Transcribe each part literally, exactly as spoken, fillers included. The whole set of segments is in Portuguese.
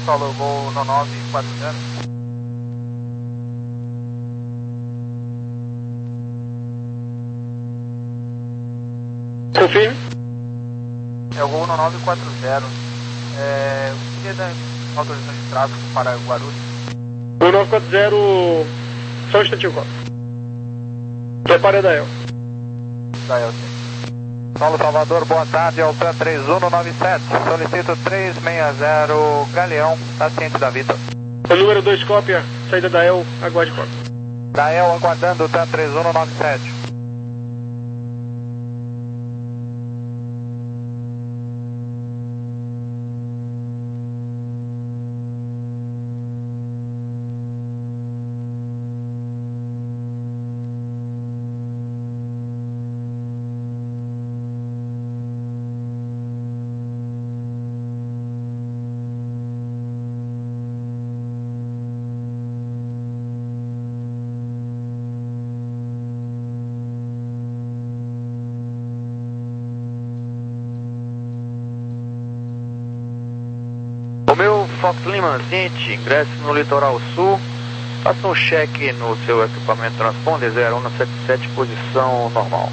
Solo Gol no nove quatro zero. Confirme. É o Gol no nove quatro zero. É, o que é da autorização de tráfego para Guarulhos? O nove quatro zero, só um instantinho, Copa. Prepare a Dael. Dael, sim. Solo Salvador, boa tarde, ao P três um nove sete. Solicito três seis zero Galeão, tá ciente da Vitor. O número dois, cópia, saída da Dael, aguarde cópia. Dael aguardando o P três um nove sete. O meu Fox Lima Zinte, ingresse no Litoral Sul, faça um cheque no seu equipamento transponder zero um sete sete, posição normal.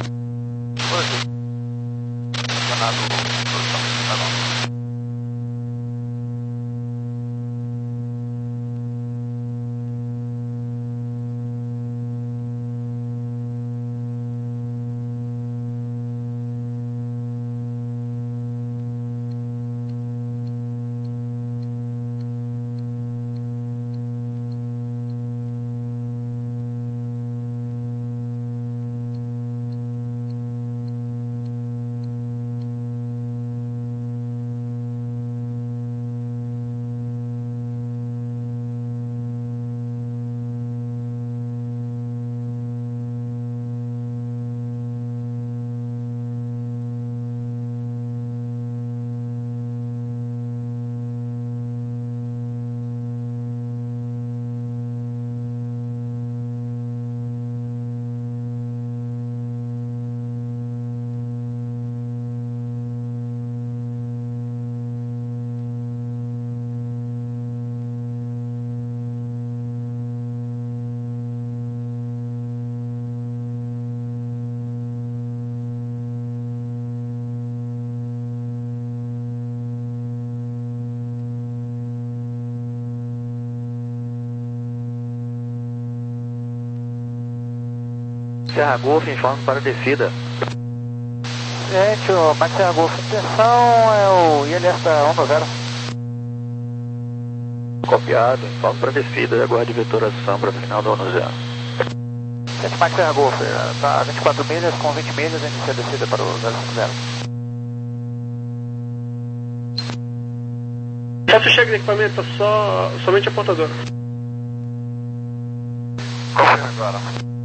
Serra Golf, informe para descida. Gente, o Max Serra Golf, intenção é o I L S da um nove zero. Copiado, informe para descida e aguarde vetoração para final do ano zero. Gente, Max Serra Golf, tá vinte e quatro milhas, com vinte milhas, inicia a descida para o zero cinco zero. Faça o cheque de equipamento, só, somente apontador. Confirme agora.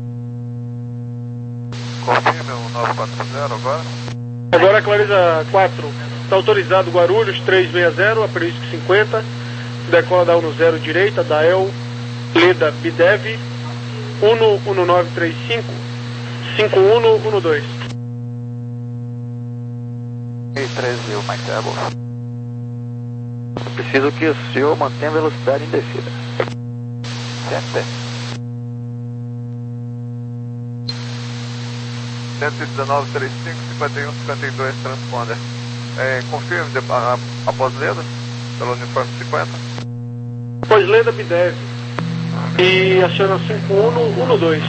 Confirme o nove quatro zero agora. Agora Clarisa quatro, está autorizado Guarulhos três seis zero, aperístico cinquenta, decola da um zero direita, Dael, Leda, Bidev, um um nove três cinco, cinco um um dois. E treze, o Max Serra Golf. Preciso que o senhor mantenha a velocidade em descida. Certo. cento e dezenove, trinta e cinco, cinquenta e um, cinquenta e dois, transponder. É, confirme de, a, após Leda, pelo uniforme cinquenta. Após Leda, Bidev. E aciona cinco um um dois.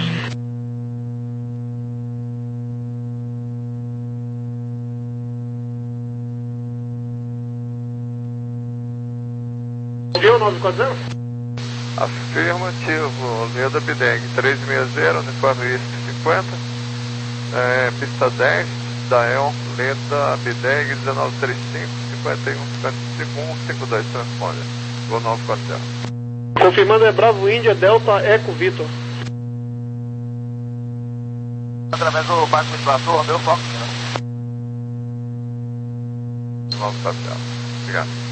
Viu o nove quatro zero? Afirmativo, Leda Bideg, três seis zero, uniforme I S cinquenta. É, pista dez, Dael, Leda, Bideg, dezenove trinta e cinco, cinquenta e um, cinquenta e cinco, um cinco dois, transponder. Gol nove quatro zero. Confirmando é Bravo Índia, Delta, Eco, Vitor. Através do barco ventilador, meu foco, né? nove quatro zero. Obrigado.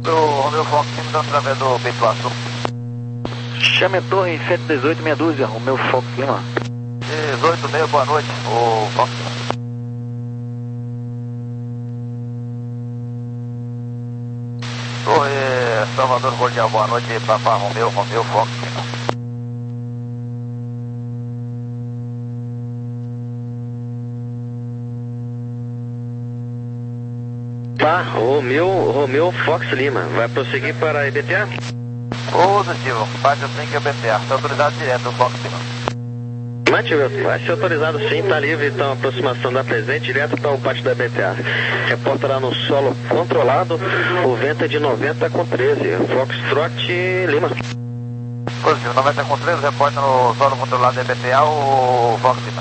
O Romeu Fox Lima através do Peito Açul. Chame a torre sete dezoito, meia dúzia, Romeu Fox Lima. dezoito, meia, boa noite, o Fox Lima. Torre Salvador Cordial, boa noite, Papá Romeu, Romeu Fox Lima. Pá, Romeu, Romeu Fox Lima, vai prosseguir para a E B T A? Positivo, parte cinco E B T A, está autorizado direto, Fox Lima. Mativelto, vai ser autorizado sim, está livre então a aproximação da presente direto para o pátio da E B T A. Reporta lá no solo controlado, o vento é de noventa com treze, Foxtrot Lima. Positivo, noventa com treze, reporta no solo controlado da E B T A, o Fox Lima.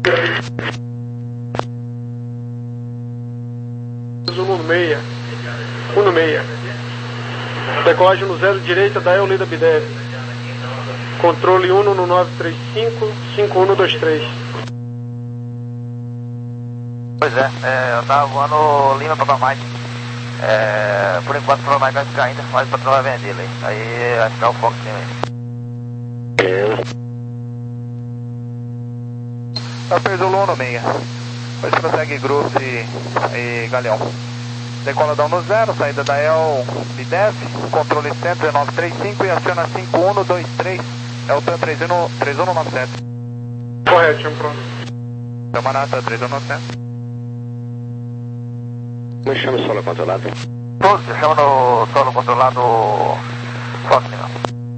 um no meia, um no meia. Decolagem no zero direita da Leda Bidev. Controle um no nove três cinco, cinco um dois três. Pois é, é, eu tava voando Lima para Mike. É, por enquanto o Papa Mike vai ficar ainda, mas o patrão vai vender ele. Aí vai ficar o Fox Lima aí. Tá perto do Luno meia. Depois prossegue Grosso e, e Galeão. Decoladão no zero, saída da El Bidev, controle centro é nove três cinco e aciona cinco um dois três, é o TAM três um nove sete. Correto, chama pronto. Camarata três um nove sete. Como chama o solo controlado? Todos, chama no solo controlado Fox Lima.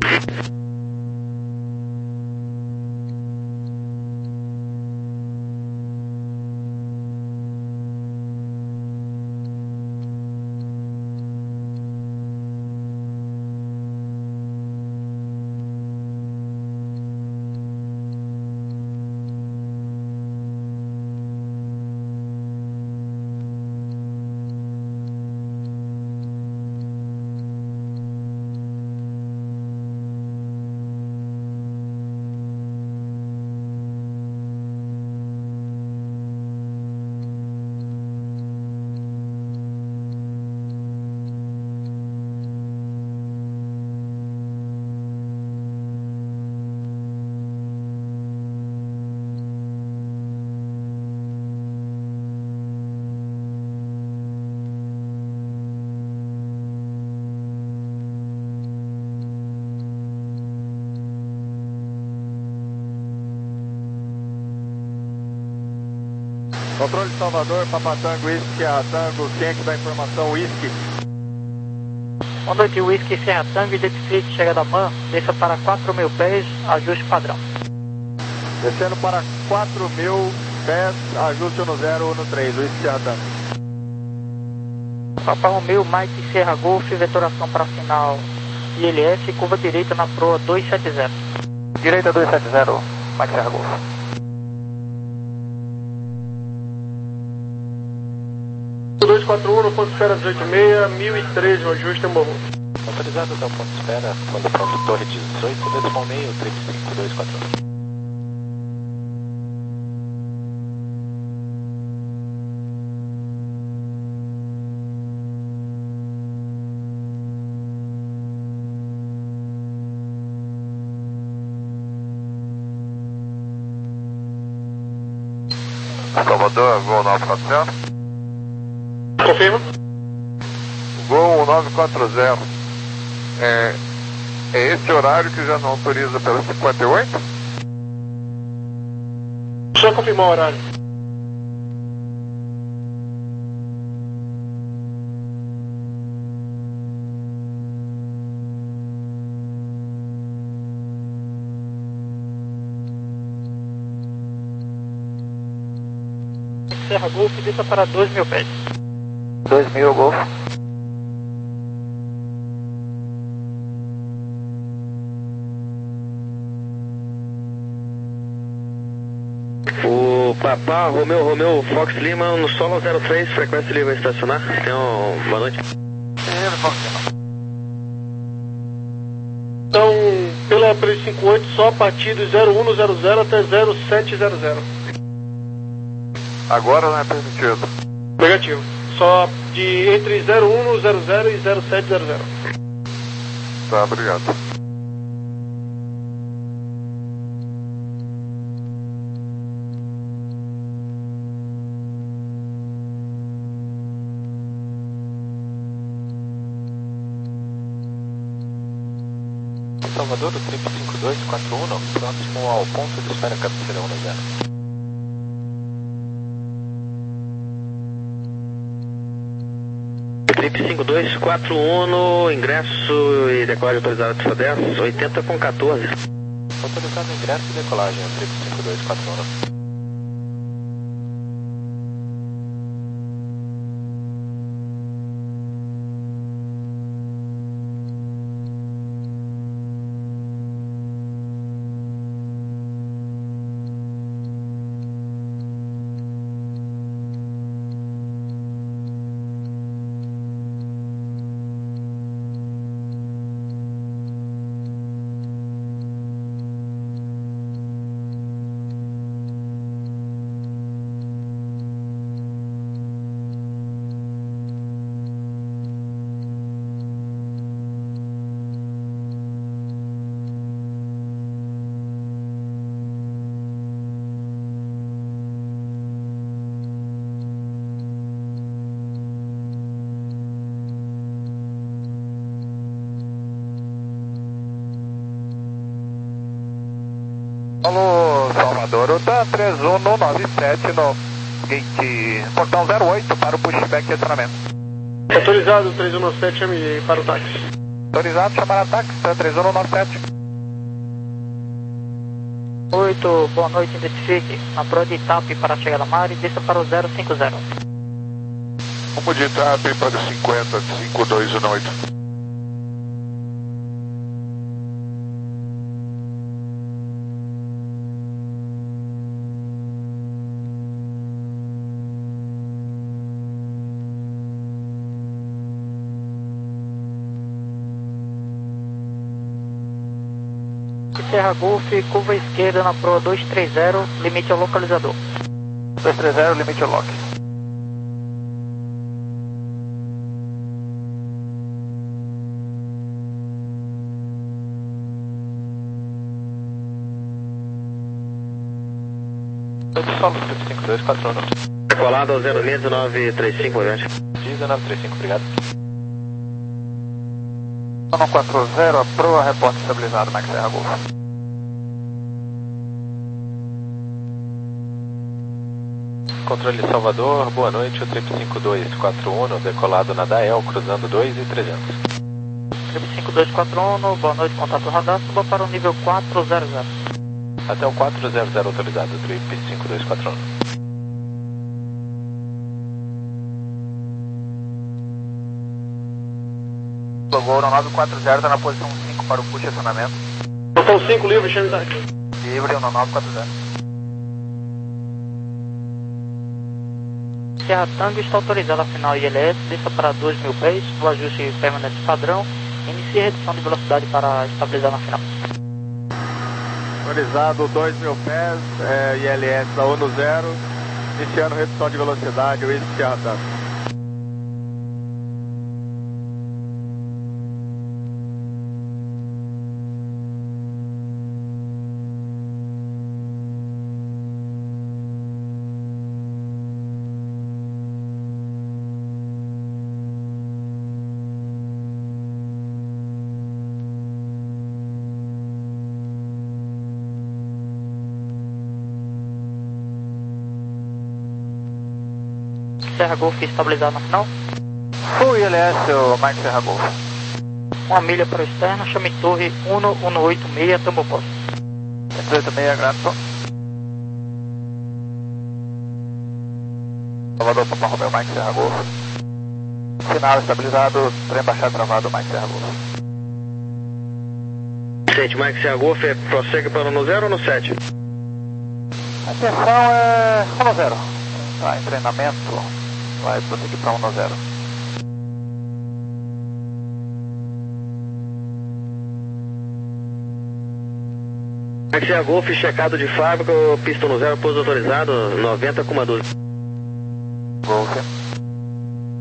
Controle de Salvador, Papa Tango, Whisky, Serra Tango, quem é que dá informação? Whisky. Boa noite, Whisky, Serra Tango, identifique chegada M A N, desça para quatro mil pés, ajuste padrão. Descendo para quatro mil pés, ajuste no zero no três, Whisky, Serra Tango. Papa Romeu, Mike, Serra Golf, vetoração para final I L S, curva direita na proa dois sete zero. Direita dois sete zero, Mike Serra Golf. dois quatro um no ponto espera dezoito seis, mil e treze, o ajuste em morro. Autorizado até o ponto espera, quando pronto, torre dezoito, decimal meio, três cinco dois quatro um. Salvador, Gol nove quatro zero. Confirma. Gol nove quatro zero. É, é esse horário que já não autoriza pela cinquenta e oito? Só confirmar o horário. Serra Golf, desça para dois mil pés. dois mil Golf. O Papá Romeu, Romeu Fox Lima no solo zero três, frequência livre a estacionar. Tenham boa noite. Livre, Fox Lima. Então, pela três cinco oito, só a partir do zero um zero zero até zero sete zero zero. Agora não é permitido. Negativo. Só de entre zero um no zero zero e zero sete zero zero. Tá, obrigado. Salvador, o trip cinco dois quatro um, próximo ao ponto de espera cabeceira um zero. Trip cinco dois quatro um, ingresso e decolagem autorizada de dez, oitenta com quatorze. Autorizado ingresso e decolagem, trip cinco dois quatro um. Alô, Salvador, o TAM três um no nove sete no gate portão zero oito para o pushback de acionamento. Autorizado três um nove sete, chame para o táxi. Autorizado, chamar a táxi, TAM três um no nove sete. oito, boa noite, identifique. Na prova de TAP para a chegada mar e desça para o zero cinco zero. Vamos de TAP para o cinquenta, cinco dois um oito. Serra Golf, curva esquerda na proa dois três zero, limite ao localizador. dois três zero, limite ao lock. Solo, trip cinco dois quatro um. Decolado ao zero seis nove três cinco, gente. dezenove trinta e cinco, obrigado. um quatro zero, a proa, reporte estabilizado, Max Serra Golf. Controle Salvador, boa noite, o trip cinco dois quatro um, decolado na Dael, cruzando dois e trezentos. Trip cinco dois quatro um, boa noite, contato radar, suba para o nível quatro zero zero. Até o quatro zero zero autorizado, trip cinco dois quatro um. Logou no nove quatro zero, está na posição cinco para o push acionamento. Posição cinco, livre, chame o táxi. Livre no nove quatro zero. Serra Tango está autorizada a final I L S, desça para dois mil pés, o ajuste permanente padrão, inicie a redução de velocidade para estabilizar na final. Autorizado dois mil pés, é, I L S a um no zero, iniciando redução de velocidade, o Whisky Serra Tango. Serra Golf estabilizado na final. Full I L S, o Mike Serra Golf. Uma milha para o externo, chame torre um um oito seis, tambo posto. um oito seis, grato. Salvador, Papa Romeo, Mike Serra Golf. Sinal estabilizado, trem baixado travado, Mike Serra Golf. Gente, Mike Serra Golf, prossegue para o no zero ou no sete? Atenção, é um no zero. Tá em treinamento. Vai prosseguir para um no zero. Mike Serra Golf, checado de fábrica, pista no zero, pouso autorizado, noventa com doze. Golf.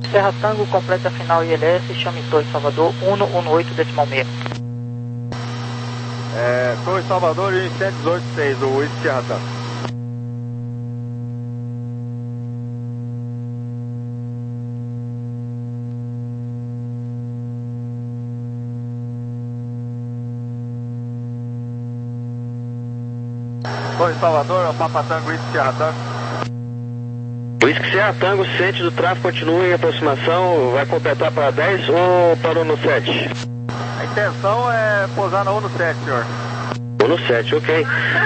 Serra Tango, completa a final I L S, chame Torre Salvador, um um oito decimal seis. É, Torre Salvador e sete oito seis, o Whisky Serra Tango. Torre Salvador, é o Papa Tango, Whisky Serra Tango. Whisky Serra Tango, ciente do tráfego, continua em aproximação, vai completar para dez ou parou no sete? A intenção é pousar na um no sete, senhor. um no sete, ok.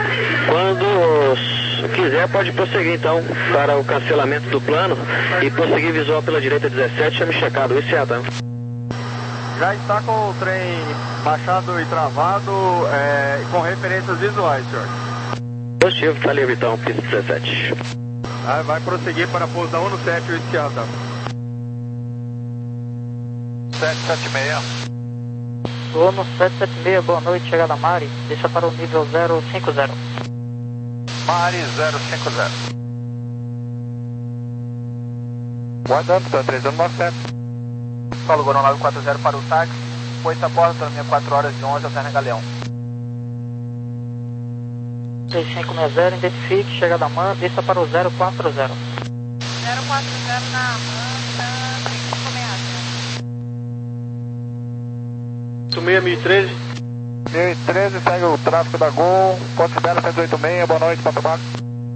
Quando quiser, pode prosseguir então para o cancelamento do plano e prosseguir visual pela direita dezessete, chame checado, Whisky Serra Tango. Já está com o trem baixado e travado é, com referências visuais, senhor. Positivo, está livre então, pista dezessete. Ah, vai prosseguir para pouso da um no sete, o esquerda. sete sete seis. Ono sete sete seis, boa noite, chegada Mari, deixa para o nível zero cinco zero. Mari zero cinco zero. Guardando, está três zero nove sete. Paulo Gorão nove quatro zero para o táxi, pois a porta minha quatro horas de onze, Alterna Galeão. três cinco seis zero, identifique, chegada Man, desça para o zero quatro zero. zero quatro zero na Amanda, três cinco seis zero. seis mil e treze. mil e treze, segue o tráfego da Gol, considera cento e oito seis, boa noite, Pato Marcos.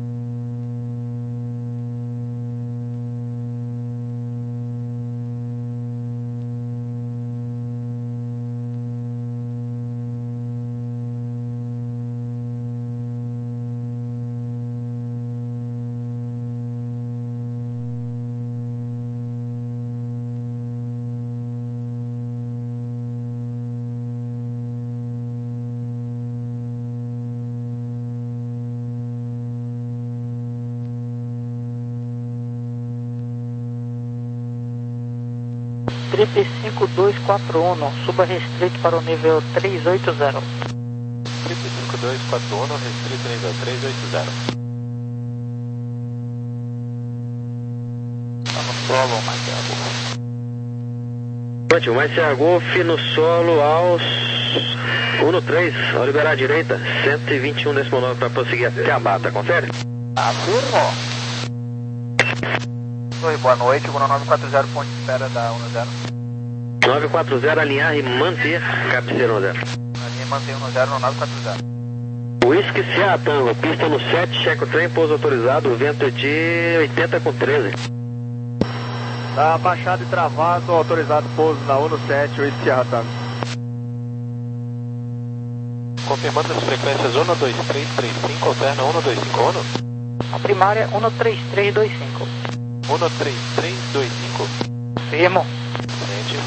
Trip cinco dois quatro um, suba restrito para o nível três oito zero. Trip cinco dois quatro um, restrito nível três oito zero. Tá no solo, Marcelo. Ótimo, mais Serra Golf no solo aos um no três, ao liberar a direita, cento e vinte e um decimal nove para prosseguir até a Bata, confere? Afirmo. Oi, boa noite, Gorão nove quatro zero, ponto de espera da um zero. nove quatro zero, alinhar e manter, cabeceira um zero. A linha mantém um zero no nove quatro zero. Whisky Serra Tango, pista no sete, checa o trem, pouso autorizado, vento de oitenta com treze. Tá baixado e travado, autorizado pouso na um no sete, o Serra Tango. Confirmando as frequências um dois três três cinco, alterna um dois cinco um. A primária um três três dois cinco. um três três dois cinco. Firmo. Frente.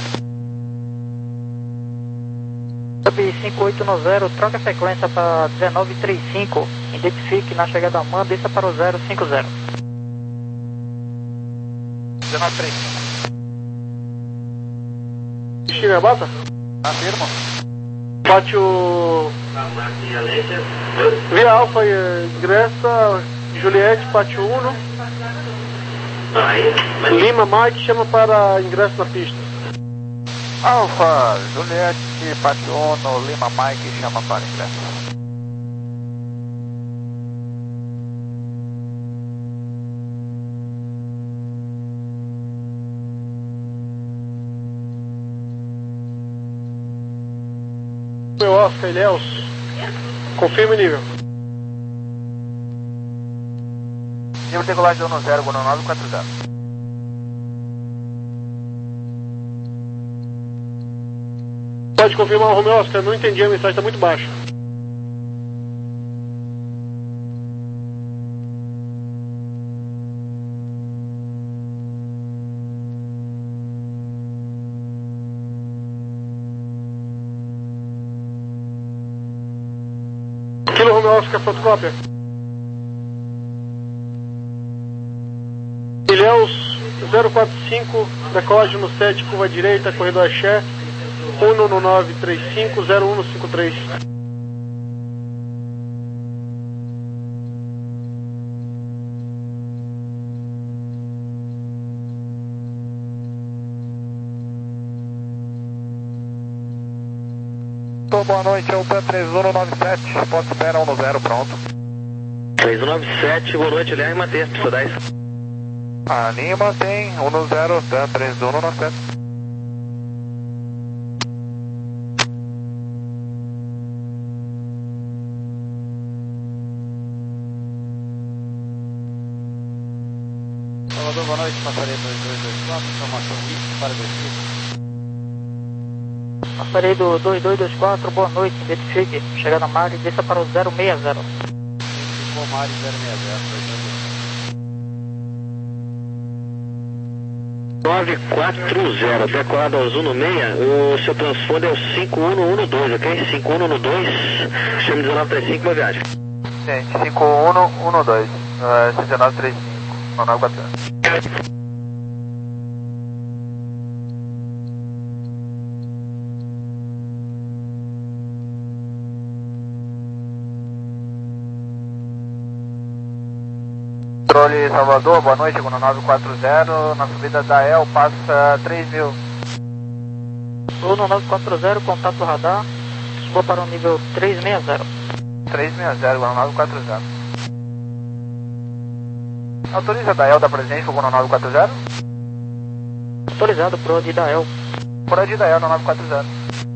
Sub cinco oito nove zero, troca a frequência para dezenove trinta e cinco. Identifique na chegada Man, desça para o zero cinco zero. dezenove trinta e cinco. Destino é Bata? Afirmo. Bate o... Via Alfa eh, ingressa, Juliette, bate o Uno. Lima Mike chama para ingresso na pista. Alfa, Juliette, Pationo, Lima Mike, chama para ingresso. Meu Oscar, Ilhéus. Confirma o nível. Nível de decolagem um zero, Gorão nove quatro zero. Pode confirmar o Romeo Oscar, não entendi, a mensagem está muito baixa. Kilo Romeo Oscar, fotocópia. Ilhéus zero quatro cinco, decolagem no sete, curva direita, corredor Axé, um nove três cinco zero um cinco três. Tô, boa noite, é o T A três um nove sete, pode esperar um no zero, pronto. três um nove sete, boa noite, Guilherme Matheus, pista dez. A linha mantém, um no zero, T A três um nove sete. Salvador, boa noite, passaria dois dois dois quatro, informação vinte para descer. Aparelho dois dois dois quatro, boa noite, identifique. Chegada Mari, desça para o zero seis zero. Ficou Mari zero seis zero, nove quatro zero, decolado ao Zuno seis, o seu transponder é o cinco um um dois, ok? cinco um um dois, chama dezenove trinta e cinco, boa viagem. Gente, cinco um um dois, uh, dezenove trinta e cinco, nove quatro zero. Controle Salvador, boa noite, Uno nove quatro zero, na subida da E L, passa três mil. Uno nove quatro zero, contato radar, suba para o nível três seis zero. três seis zero, Uno nove quatro zero. Autoriza da E L da presente, Uno nove quatro zero? Autorizado pro Odi da E L. Por Odi da E L, Uno nove quatro zero.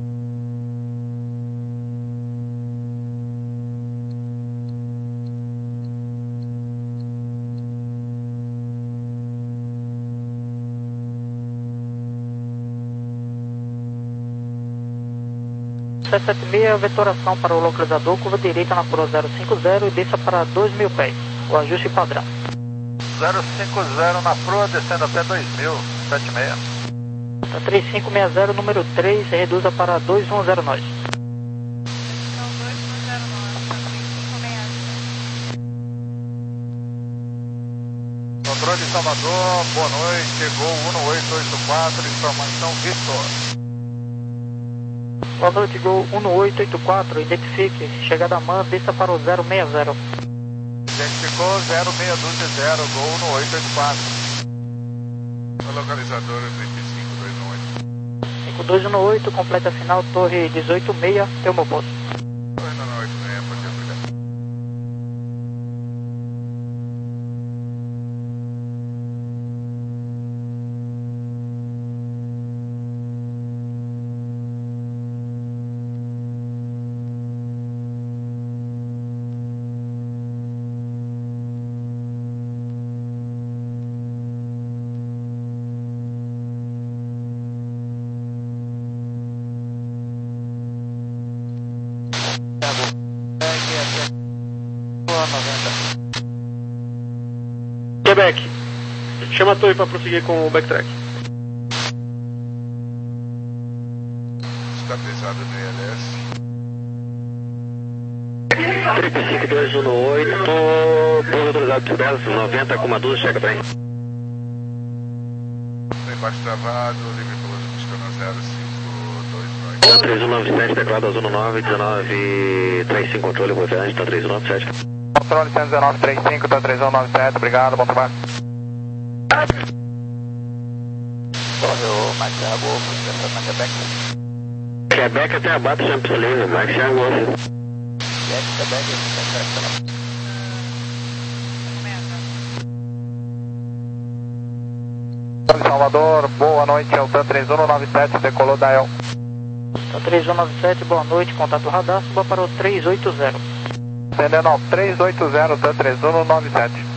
sete sete seis, vetoração para o localizador, curva direita na curva zero cinco zero e desça para dois mil pés, o ajuste padrão. zero cinco zero na proa, descendo até dois mil, sete seis. Tá três cinco seis zero, número três, reduza para dois um zero nós. Então, dois um zero nove, tá três cinco seis zero. Controle de Salvador, boa noite, Gol um oito oito quatro, informação Vitor. Boa noite, Gol um oito oito quatro, identifique. Chegada a man, desça para o zero seis zero. Identificou zero seis dois zero, Gol um oito oito quatro. O localizador é trinta e cinco dois um oito. cinco dois um oito, completa final, torre dezoito seis, teu meu posto. Torre não oito seis, pode ser obrigado. Quebec, chama a torre para prosseguir com o backtrack. Estabilizado no I L S. trinta e cinco dois um oito, pouso autorizado de dez, noventa com doze, chega bem. Embaixo travado, livre pouso, buscando zero cinco dois dois. três um nove sete, declarado ao Zuno nove, dezenove trinta e cinco, controle, boa viagem, tá três um nove sete. Controle cento e dezenove trinta e cinco, tá três um nove sete, obrigado, bom trabalho. Correu, Marcelo Golfo, descendo na Quebec. Quebec até abate, chama pista livre, Marcelo Golfo. Quebec, Quebec, Quebec. Salvador, boa noite, é o T A três um nove sete, decolou da E L. Tá três um nove sete, boa noite, contato radar, suba para o três oito zero. Entendendo, não, três oito zero, T A três um nove sete.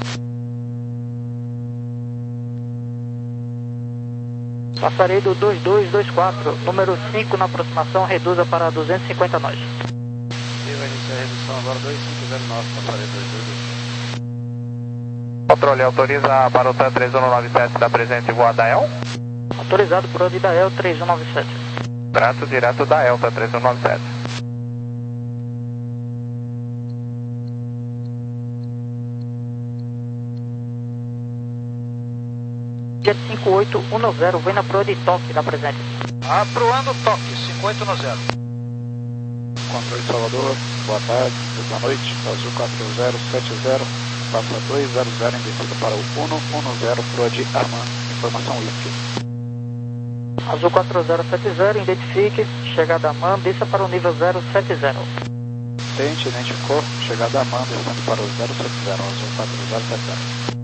Passarei do dois dois dois quatro, número cinco na aproximação, reduza para duzentos e cinquenta nós. E vai iniciar a redução agora dois cinco zero nove, passarei dois dois dois. Controle, autoriza para o T A três um nove sete, da presente voa da E L? Autorizado por ordem da E L três um nove sete. Trato direto da E L, T A três um nove sete. Jet cinco oito um zero, vem na proa de toque da presente. Aproando toque, cinco oito zero. Controle Salvador, boa tarde, boa noite, Azul quatro zero sete zero, passa dois zero zero em descida para o um um zero, proa de Arman, informação I F. Azul quatro zero sete zero, identifique, chegada a man, desça para o nível zero sete zero. Tente, identificou, chegada a man, descendo para o zero sete zero, Azul quatro zero sete zero.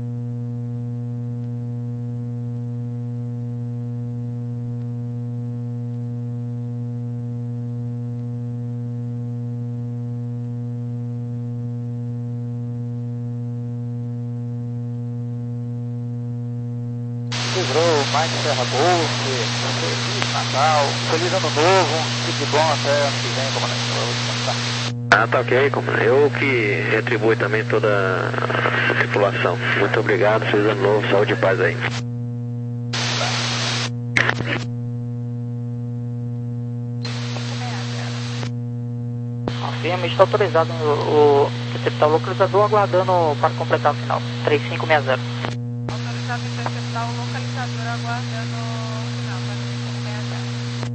Livrou, Mike Serra Golf, Feliz Natal, Feliz Ano Novo, tudo de bom até ano que vem, comandante. Ah, tá ok, comandante. Eu que retribuo também toda a tripulação. Muito obrigado, feliz ano novo, saúde e paz aí. Confirma, está autorizado o receptar o localizador, aguardando para completar o final. três cinco seis zero. Autorizado interceptar o localizador, aguardando